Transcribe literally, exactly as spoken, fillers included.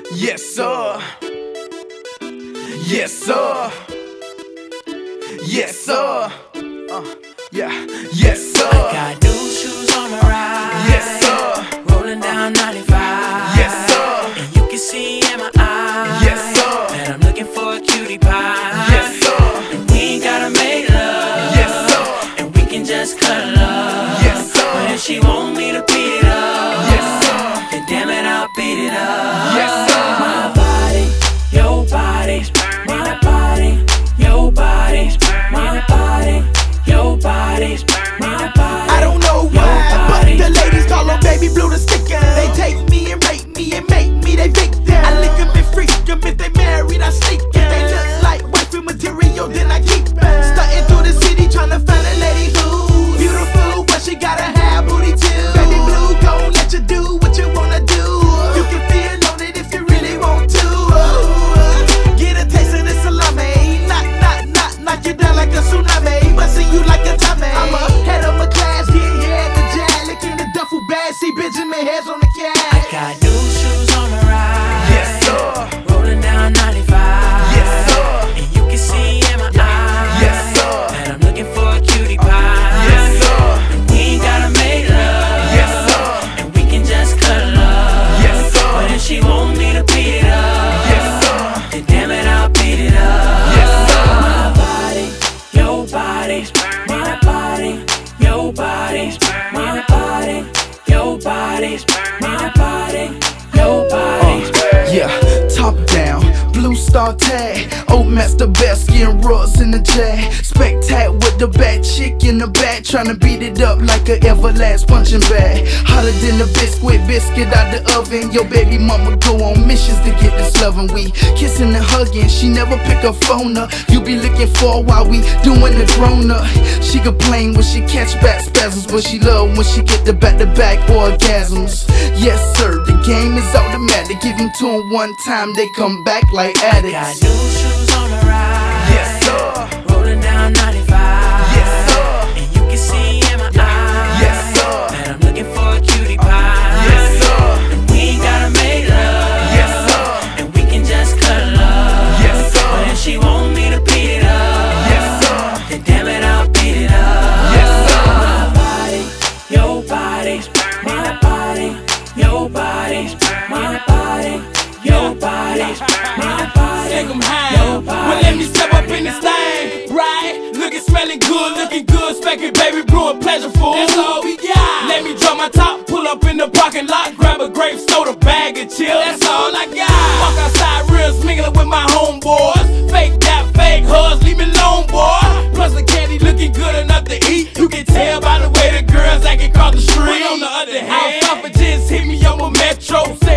Yes, sir. Yes, sir. Yes, sir. Uh, yeah. Yes, sir. I got new shoes on my ride. Yes, sir. Rolling down ninety-five. Yes, sir. And you can see in my eyes. Yes, sir. That I'm looking for a cutie pie. Yes, sir. And we ain't gotta make love. Yes, sir. And we can just cuddle up. Yes, sir. But if she want me to beat it up, Yes, sir. then damn it, I'll beat it up. Yes, sir. My body, your body, my body, your body, my body, your body, my body. I don't know why, but the ladies call her Baby Blue the sticker. They take me and rape me and make me they victim. I lick them and freak them. If they married, I sneak them. They look like wifey material, then I keep them. Stunting through the city tryna find a lady who's beautiful, but she gotta have booty too. Baby Blue gon' let you do what you wanna do. You can feel on it if you really want to. Ooh, get a taste of this salami. Knock, knock, knock, knock you down like a tsunami. Bustin' you like a Tommy. I'm ahead of my class, get here at the jazz. Licking the duffel bag, see Benjamin heads on the cat. I got new shoes on my ride. Yes, sir. Rolling down ninety-five. Yes, sir. And you can see in my eyes. Yes, sir. That I'm looking for a cutie pie. Yes, sir. And we ain't gotta make love. Yes, sir. And we can just cuddle up. Yes, sir. But if she want me to beat it up, Yes, sir. then damn it, I'll beat it up. Yes, sir. My body, your body, my body, your body, my body, your body, my body, your body. Yeah, top down, blue star tag, old master best skin rugs in the jag. Spectac with the bad chick in the back, tryna beat it up like a everlast punching bag. Hotter than a biscuit, biscuit out the oven. Your baby mama go on missions to get this loving. We kissing and hugging, she never pick her phone up. You be looking for while we doing the grown up. She complain when she catch back spasms, but she love when she get the back to back orgasms. Yes sir, the game is automatic. Give them to them one time, they come back like addicts. Got new shoes on my ride. Yes, sir. Rolling down ninety-five. Yes, sir. And you can see in my eyes. Yes, sir. That I'm looking for a cutie pie. Yes, sir. And we ain't gotta make love. Yes, sir. And we can just cuddle up. Yes, sir. But if she want me to beat it up, Yes, sir. then damn it, I'll beat it up. Yes, sir. My body, your body, my body, your body, my body, your body, my body. Take 'em high. Well, let me step up in this thing, right? Looking, smelling good, looking good, specking, baby, brewing pleasureful. That's all we got. Let me drop my top, pull up in the parking lot, grab a grape soda, bag and chill. That's all I got. Walk outside real mingling with my homeboys. Fake that, fake hugs, leave me alone, boy. Plus the candy looking good enough to eat. You can tell by the way the girls acting across the street. But on the other hand, Alfalfa just hit me on my metro.